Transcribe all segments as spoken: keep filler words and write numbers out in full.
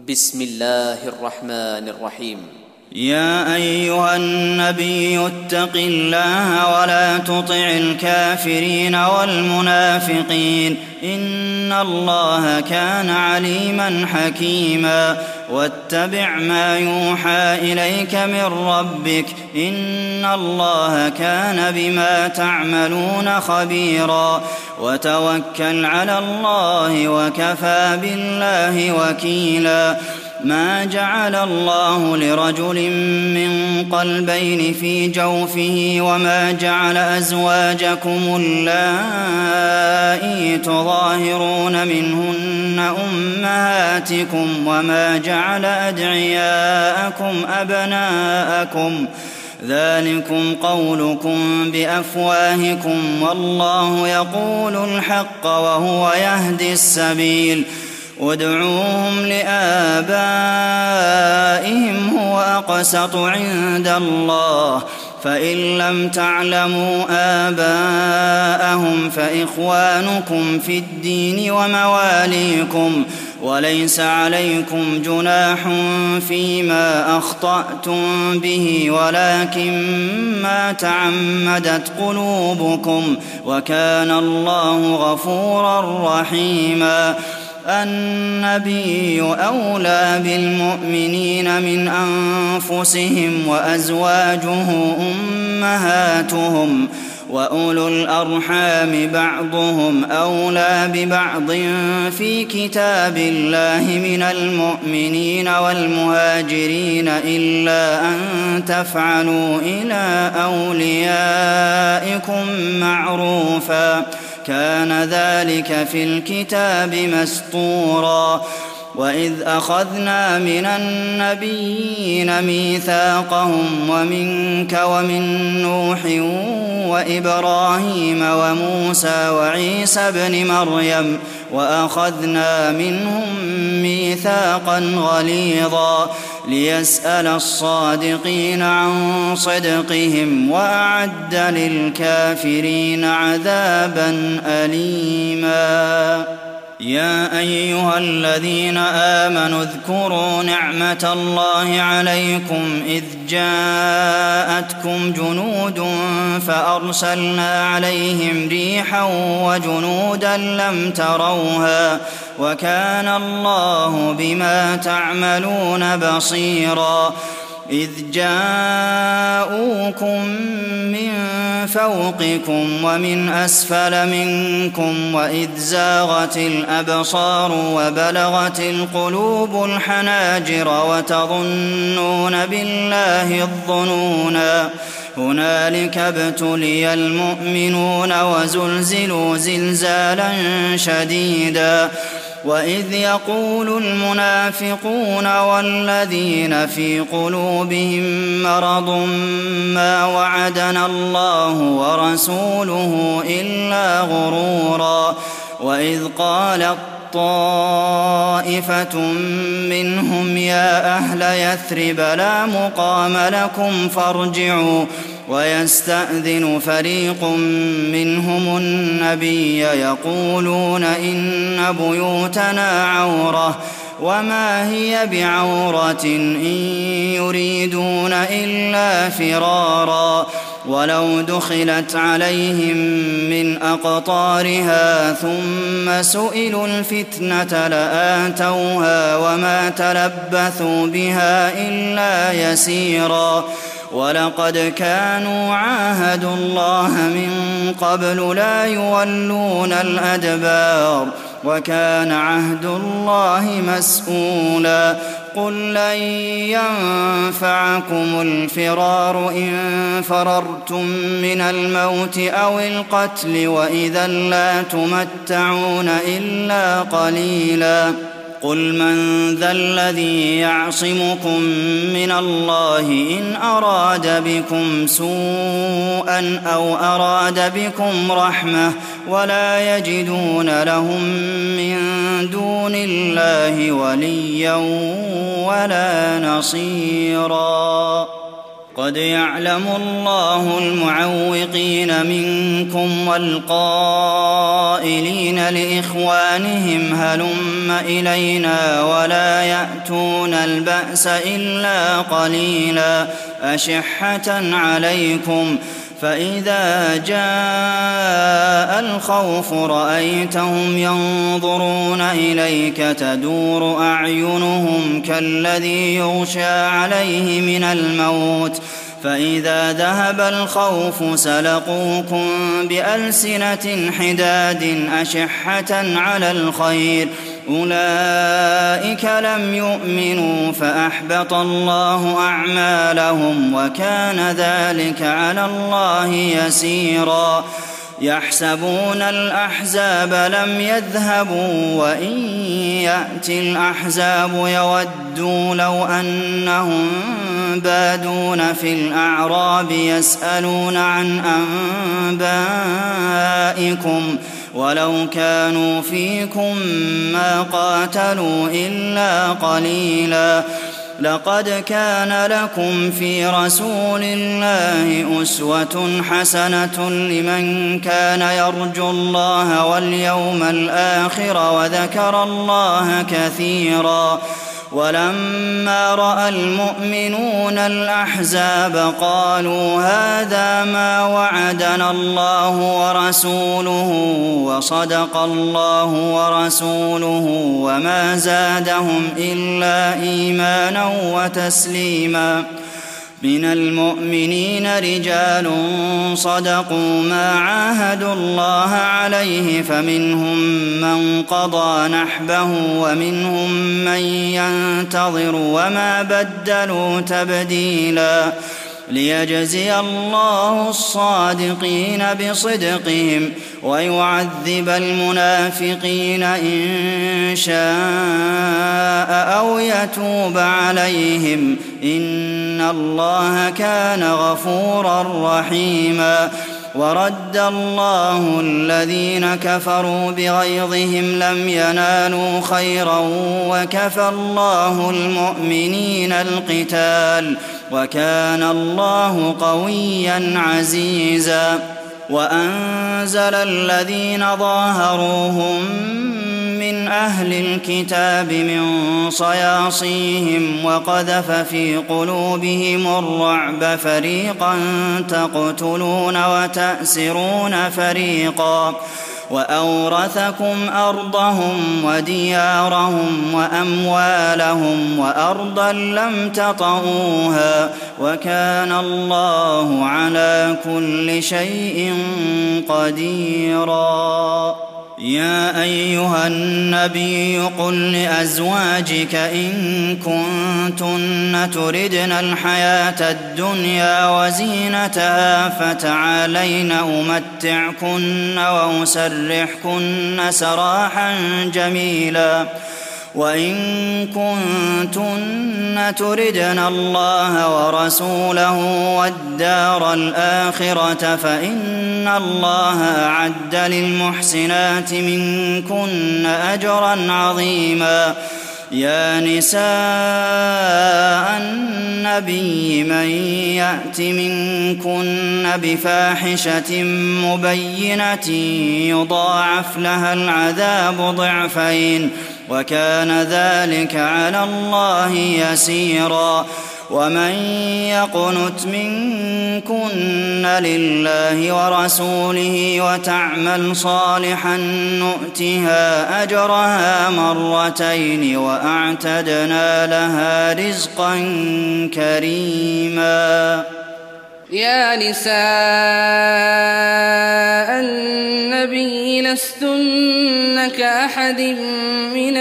بسم الله الرحمن الرحيم. يا أيها النبي اتق الله ولا تطع الكافرين والمنافقين إن الله كان عليما حكيما واتبع ما يوحى إليك من ربك إن الله كان بما تعملون خبيرا وتوكل على الله وكفى بالله وكيلا ما جعل الله لرجل من قلبين في جوفه وما جعل أزواجكم اللائي تظاهرون منهن أمهاتكم وما جعل أدعياءكم أبناءكم ذلكم قولكم بأفواهكم والله يقول الحق وهو يهدي السبيل ادعوهم لآبائهم هو أقسط عند الله فإن لم تعلموا آباءهم فإخوانكم في الدين ومواليكم وليس عليكم جناح فيما أخطأتم به ولكن ما تعمدت قلوبكم وكان الله غفورا رحيما النبي أولى بالمؤمنين من أنفسهم وأزواجه أمهاتهم وأولو الأرحام بعضهم أولى ببعض في كتاب الله من المؤمنين والمهاجرين إلا أن تفعلوا إلى أوليائكم معروفا كان ذلك في الكتاب مسطورا وإذ أخذنا من النبيين ميثاقهم ومنك ومن نوح وإبراهيم وموسى وعيسى ابن مريم وأخذنا منهم ميثاقا غليظا ليسأل الصادقين عن صدقهم وأعد للكافرين عذابا أليما يا أيها الذين آمنوا اذكروا نعمة الله عليكم إذ جاءتكم جنود فأرسلنا عليهم ريحا وجنودا لم تروها وكان الله بما تعملون بصيرا إذ جاءوكم من فوقكم ومن أسفل منكم وإذ زاغت الأبصار وبلغت القلوب الحناجر وتظنون بالله الظنونا هنالك ابتلي المؤمنون وزلزلوا زلزالا شديدا وإذ يقول المنافقون والذين في قلوبهم مرض ما وعدنا الله ورسوله إلا غرورا وإذ قالت طائفة منهم يا أهل يثرب لا مقام لكم فارجعوا ويستأذن فريق منهم النبي يقولون إن بيوتنا عورة وما هي بعورة إن يريدون إلا فرارا ولو دخلت عليهم من أقطارها ثم سئلوا الفتنة لآتوها وما تلبثوا بها إلا يسيرا ولقد كانوا عاهدوا الله من قبل لا يولون الأدبار وكان عهد الله مسؤولا قل لن ينفعكم الفرار إن فررتم من الموت أو القتل وإذا لا تمتعون إلا قليلا قل من ذا الذي يعصمكم من الله إن أراد بكم سوءا أو أراد بكم رحمة ولا يجدون لهم من دون الله وليا ولا نصيرا قد يعلم الله المعوقين منكم والقائلين لإخوانهم هلم إلينا ولا يأتون البأس إلا قليلا أشحة عليكم فإذا جاء الخوف رأيتهم ينظرون إليك تدور أعينهم كالذي يغشى عليه من الموت فإذا ذهب الخوف سلقوكم بألسنة حداد أشحة على الخير أولئك لم يؤمنوا فأحبط الله أعمالهم وكان ذلك على الله يسيرا يحسبون الأحزاب لم يذهبوا وإن يأتي الأحزاب يودوا لو أنهم بادون في الأعراب يسألون عن أنبائكم ولو كانوا فيكم ما قاتلوا إلا قليلا لقد كان لكم في رسول الله أسوة حسنة لمن كان يرجو الله واليوم الآخر وذكر الله كثيرا ولما رأى المؤمنون الأحزاب قالوا هذا ما وعدنا الله ورسوله وصدق الله ورسوله وما زادهم إلا إيمانا وتسليما من المؤمنين رجال صدقوا ما عاهدوا الله عليه فمنهم من قضى نحبه ومنهم من ينتظر وما بدلوا تبديلا ليجزي الله الصادقين بصدقهم ويعذب المنافقين إن شاء أو يتوب عليهم إن الله كان غفورا رحيما ورد الله الذين كفروا بغيظهم لم ينالوا خيرا وكفى الله المؤمنين القتال وكان الله قويا عزيزا وأنزل الذين ظاهروهم من أهل الكتاب من صياصيهم وقذف في قلوبهم الرعب فريقا تقتلون وتأسرون فريقا وأورثكم أرضهم وديارهم وأموالهم وأرضا لم تطئوها وكان الله على كل شيء قديرا يا أيها النبي قل لأزواجك إن كنتن تردن الحياة الدنيا وزينتها فتعالين أمتعكن وأسرحكن سراحا جميلا وإن كنتن تردن الله ورسوله والدار الآخرة فإن الله أعد للمحسنات منكن أجرا عظيما يا نساء النبي من يأت منكن بفاحشة مبينة يضاعف لها العذاب ضعفين وكان ذلك على الله يسيرا ومن يقنت منكن لله ورسوله وتعمل صالحا نؤتها أجرها مرتين وأعتدنا لها رزقا كريما يا نساء النبي لستن كأحد من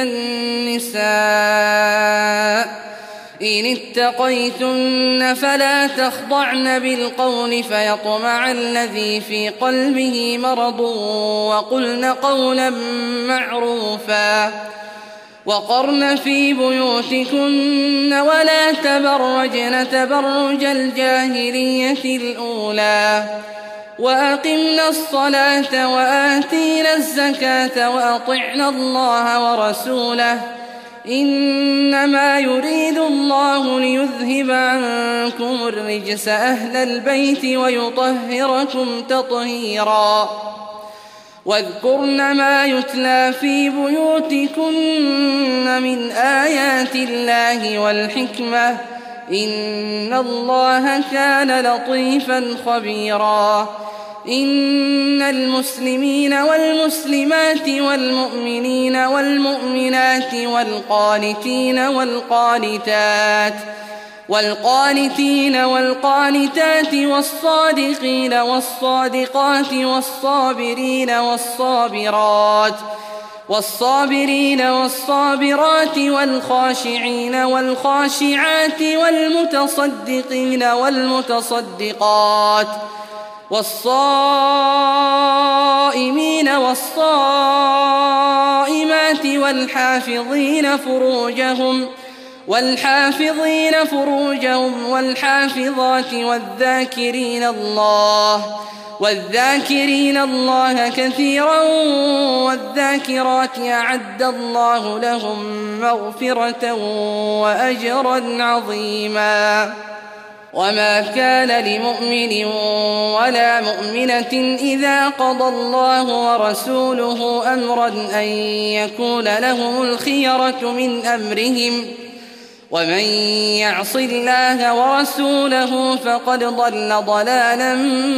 النساء إن اتقيتن فلا تخضعن بالقول فيطمع الذي في قلبه مرض وقلن قولا معروفا وقرن في بيوتكن ولا تبرجن تبرج الجاهلية الأولى وأقمنا الصلاة وآتينا الزكاة وأطعنا الله ورسوله إنما يريد الله ليذهب عنكم الرجس أهل البيت ويطهركم تطهيرا واذكرن ما يتلى في بيوتكن من آيات الله والحكمة إن الله كان لطيفا خبيرا إن المسلمين والمسلمات والمؤمنين والمؤمنات والقانتين والقانتات والقانتين والقانتات والصادقين والصادقات والصابرين والصابرات والصابرين والصابرات والخاشعين والخاشعات والمتصدقين والمتصدقات والصائمين والصائمات والحافظين فروجهم والحافظين فروجهم والحافظات والذاكرين الله والذاكرين الله كثيرا والذاكرات أعد الله لهم مغفرة وأجرا عظيما وما كان لمؤمن ولا مؤمنة إذا قضى الله ورسوله أمرا أن يكون لهم الخيرة من أمرهم ومن يعص الله ورسوله فقد ضل ضلالا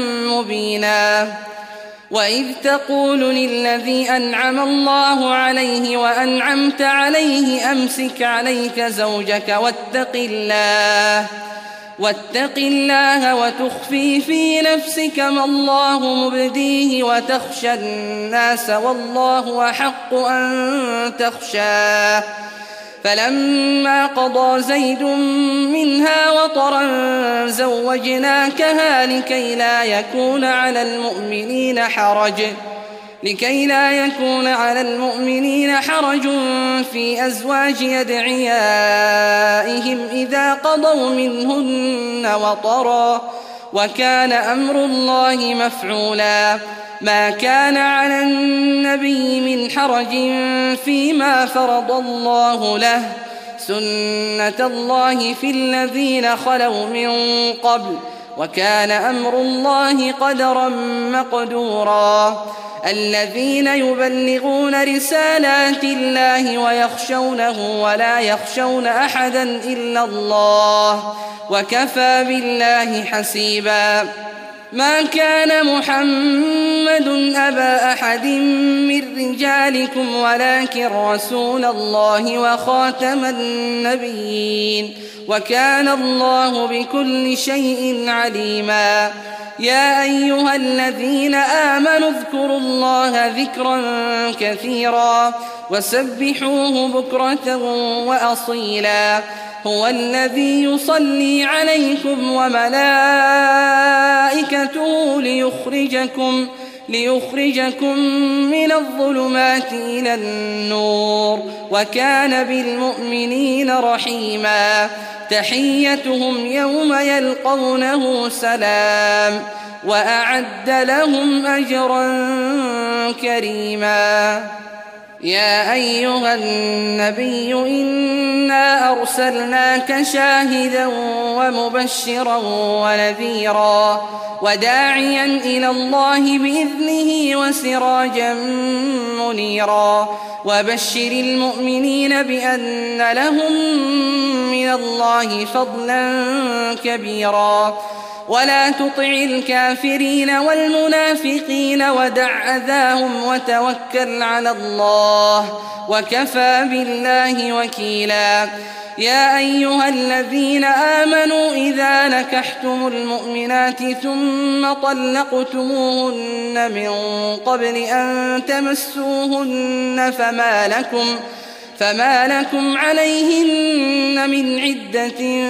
مبينا وإذ تقول للذي أنعم الله عليه وأنعمت عليه أمسك عليك زوجك واتق الله واتق الله وتخفي في نفسك ما الله مبديه وتخشى الناس والله أحق أن تخشاه فلما قضى زيد منها وطرا زوجناكها لكي لا يكون على المؤمنين حرج لكي لا يكون على المؤمنين حرج في أزواج أدعيائهم إذا قضوا منهن وطرا وكان أمر الله مفعولا ما كان على النبي من حرج فيما فرض الله له سنة الله في الذين خلوا من قبل وكان أمر الله قدرا مقدورا الذين يبلغون رسالات الله ويخشونه ولا يخشون أحدا إلا الله وكفى بالله حسيبا ما كان محمد أبا أحد من رجالكم ولكن رسول الله وخاتم النبيين وكان الله بكل شيء عليما يا أيها الذين آمنوا اذكروا الله ذكرا كثيرا وسبحوه بكرة وأصيلا هو الذي يصلي عليكم وملائكته ليخرجكم ليخرجكم من الظلمات إلى النور وكان بالمؤمنين رحيما تحيتهم يوم يلقونه سلام وأعد لهم أجرا كريما يا أيها النبي إنا أرسلناك شاهدا ومبشرا ونذيرا وداعيا إلى الله بإذنه وسراجا منيرا وبشر المؤمنين بأن لهم من الله فضلا كبيرا ولا تطع الكافرين والمنافقين ودع أذاهم وتوكل على الله وكفى بالله وكيلا يا أيها الذين آمنوا إذا نكحتم المؤمنات ثم طلقتموهن من قبل أن تمسوهن فما لكم فما لكم عليهن من عدة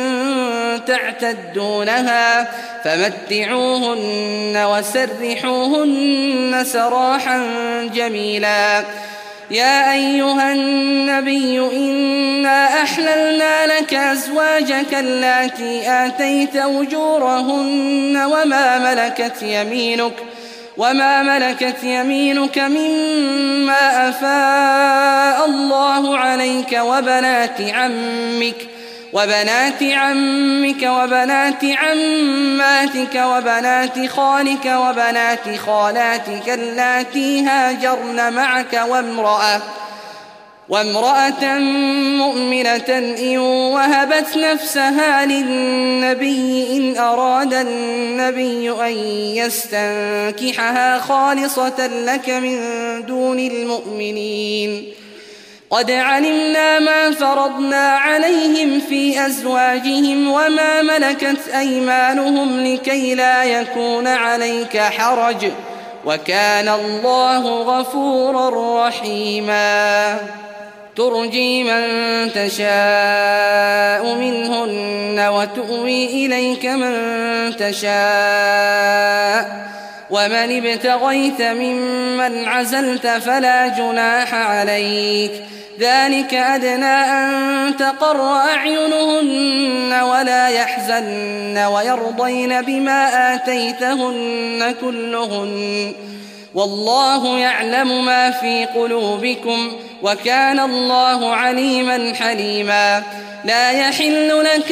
تعتدونها فمتعوهن وسرحوهن سراحا جميلا يا أيها النبي إنا أحللنا لك أزواجك اللاتي آتيت أجورهن وما ملكت يمينك وما ملكت يمينك مما أفاء الله عليك وبنات عمك وبنات عمك وبنات عماتك وبنات خالك وبنات خالاتك اللاتي هاجرن معك وامرأة وامرأة مؤمنة إن وهبت نفسها للنبي إن أراد النبي أن يستنكحها خالصة لك من دون المؤمنين. قد علمنا ما فرضنا عليهم في أزواجهم وما ملكت أيمانهم لكي لا يكون عليك حرج وكان الله غفورا رحيما. ترجي من تشاء منهن وتؤوي إليك من تشاء ومن ابتغيت ممن عزلت فلا جناح عليك ذلك أدنى أن تقر أعينهن ولا يحزن ويرضين بما آتيتهن كلهن والله يعلم ما في قلوبكم وكان الله عليما حليما. لا يحل لك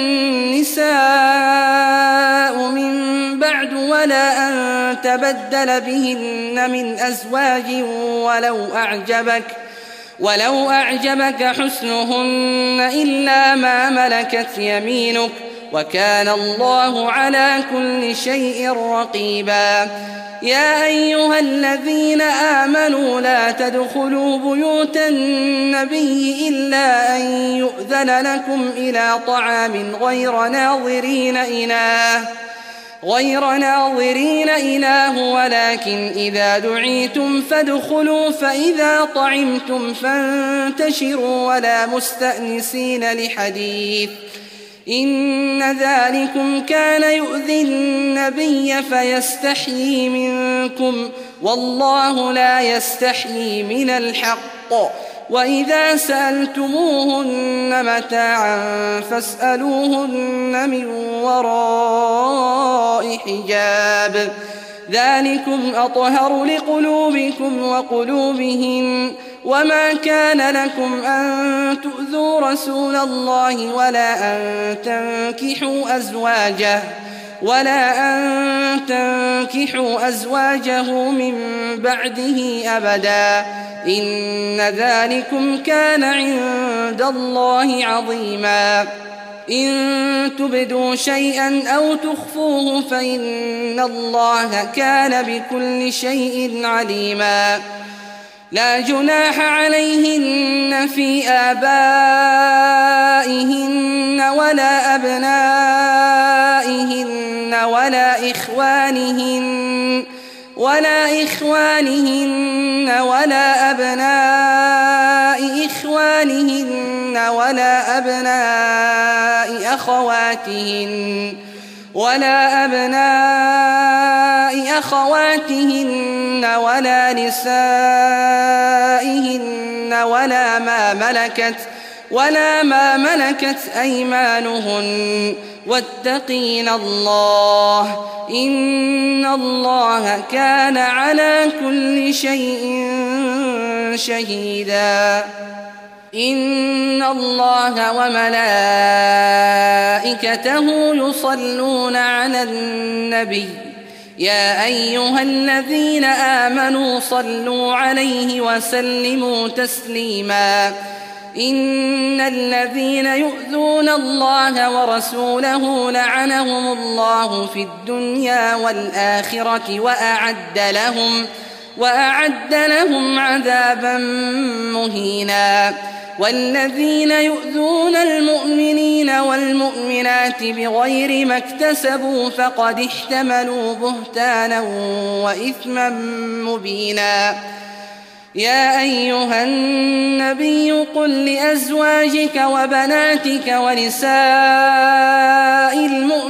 النساء من بعد ولا أن تبدل بهن من أزواج ولو أعجبك ولو أعجبك حسنهن إلا ما ملكت يمينك وكان الله على كل شيء رقيبا. يا أيها الذين آمنوا لا تدخلوا بيوت النبي إلا أن يؤذن لكم إلى طعام غير ناظرين إناه غير ناظرين إناه ولكن إذا دعيتم فادخلوا فإذا طعمتم فانتشروا ولا مستأنسين لحديث إن ذلكم كان يؤذي النبي فيستحيي منكم والله لا يستحيي من الحق. وإذا سألتموهن متاعا فاسألوهن من وراء حجاب ذلكم أطهر لقلوبكم وقلوبهن. وما كان لكم أن تؤذوا رسول الله ولا أن تنكحوا أزواجه ولا أن تنكحوا أزواجه من بعده أبدا إن ذلكم كان عند الله عظيما. إن تبدوا شيئا أو تخفوه فإن الله كان بكل شيء عليما. لا جناح عليهن في آبائهن ولا أبنائهن ولا إخوانهن ولا إخوانهن ولا أبناء إخوانهن ولا أبناء أخواتهن ولا أبناء أخواتهن ولا نسائهن ولا ما ملكت ولا ما ملكت أيمانهن واتقين الله إن الله كان على كل شيء شهيدا. إن الله وملائكته يصلون على النبي يا أيها الذين آمنوا صلوا عليه وسلموا تسليما. إن الذين يؤذون الله ورسوله لعنهم الله في الدنيا والآخرة وأعد لهم وأعد لهم عذابا مهينا. والذين يؤذون المؤمنين والمؤمنات بغير ما اكتسبوا فقد احتملوا بهتانا وإثما مبينا. يا أيها النبي قل لأزواجك وبناتك ونساء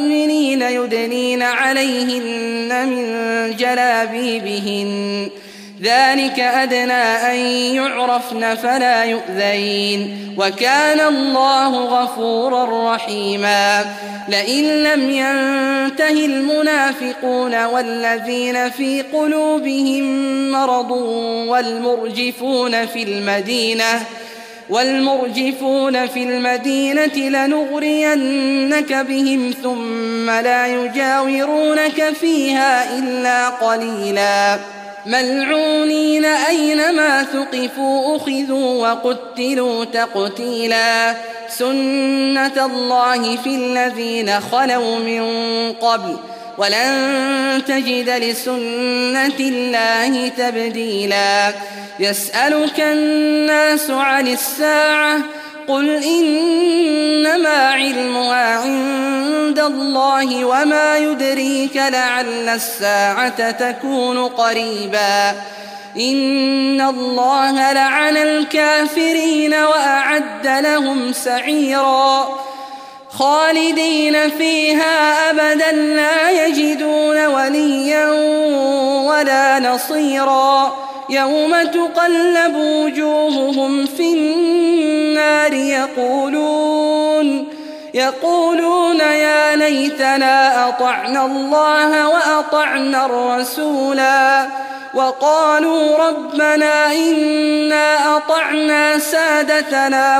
المؤمنين يدنين عليهن من جلابيبهن ذلك أدنى أن يعرفن فلا يؤذين وكان الله غفورا رحيما لئن لم ينته المنافقون والذين في قلوبهم مرض والمرجفون في المدينة والمرجفون في المدينة لنغرينك بهم ثم لا يجاورونك فيها إلا قليلا ملعونين أينما ثقفوا أخذوا وقتلوا تقتيلا سنة الله في الذين خلوا من قبل ولن تجد لسنة الله تبديلا يسألك الناس عن الساعة قل إنما علمها عند الله وما يدريك لعل الساعة تكون قريبا إن الله لعن الكافرين وأعد لهم سعيرا خالدين فيها أبدا لا يجدون وليا ولا نصيرا يوم تقلب وجوههم في النار يقولون يقولون يا ليتنا أطعنا الله وأطعنا الرسولا وقالوا ربنا إنا أطعنا سادتنا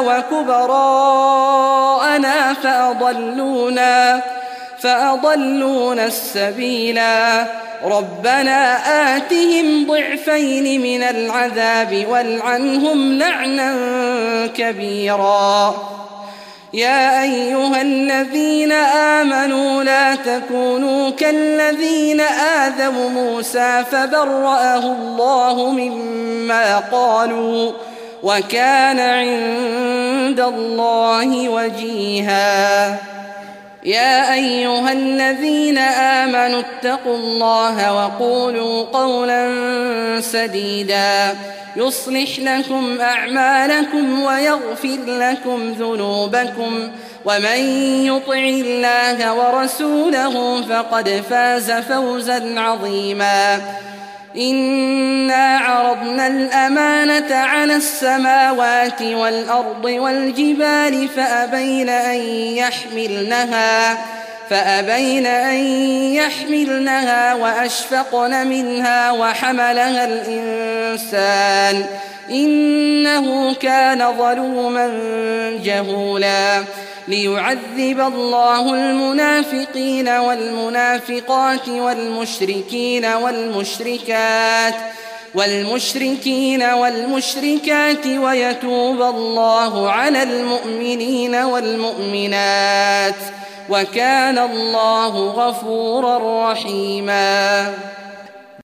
وكبراءنا فأضلونا فأضلونا السبيلا ربنا آتهم ضعفين من العذاب والعنهم لعنا كبيرا يا أيها الذين آمنوا لا تكونوا كالذين آذوا موسى فبرأه الله مما قالوا وكان عند الله وجيها يا أيها الذين آمنوا اتقوا الله وقولوا قولا سديدا يصلح لكم أعمالكم ويغفر لكم ذنوبكم ومن يطع الله ورسوله فقد فاز فوزا عظيما إنا عرضنا الأمانة على السماوات والأرض والجبال فأبين أن يحملنها فأبين أن يحملنها وأشفقن منها وحملها الإنسان إنه كان ظلوما جهولا ليعذب الله المنافقين والمنافقات والمشركين والمشركات والمشركين والمشركات ويتوب الله على المؤمنين والمؤمنات وكان الله غفورا رحيما.